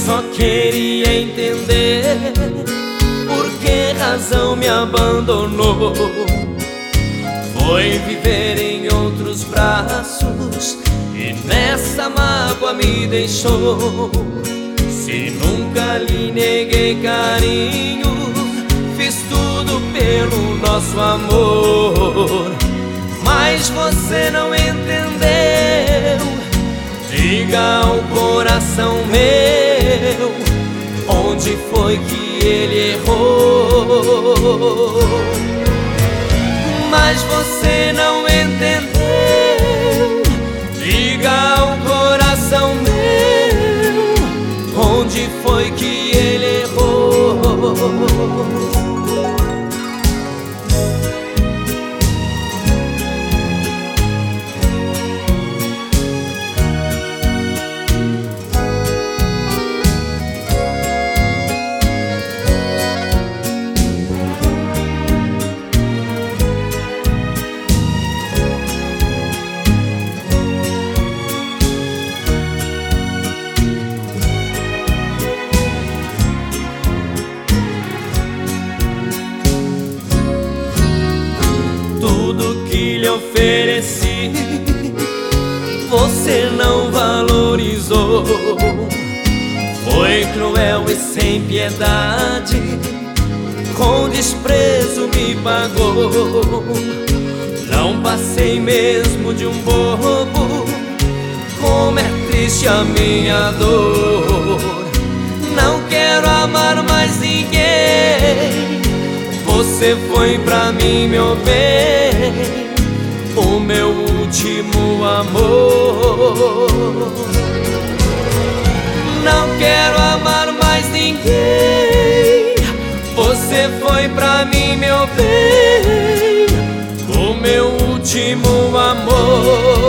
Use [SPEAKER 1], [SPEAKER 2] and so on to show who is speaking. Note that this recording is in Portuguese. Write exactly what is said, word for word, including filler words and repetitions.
[SPEAKER 1] só queria entender por que razão me abandonou. Foi viver em outros braços e nessa mágoa me deixou. Se nunca lhe neguei carinho, fiz tudo pelo nosso amor. Mas você não entendeu. Diga ao coração meu, onde foi que ele errou? Mas você não entendeu. Diga ao coração meu, onde foi que ele errou? Tudo que lhe ofereci, você não valorizou. Foi cruel e sem piedade, com desprezo me pagou. Não passei mesmo de um bobo, como é triste a minha dor. Não quero amar mais ninguém. Você foi pra mim, meu bem, o meu último amor. Não quero amar mais ninguém. Você foi pra mim, meu bem, o meu último amor.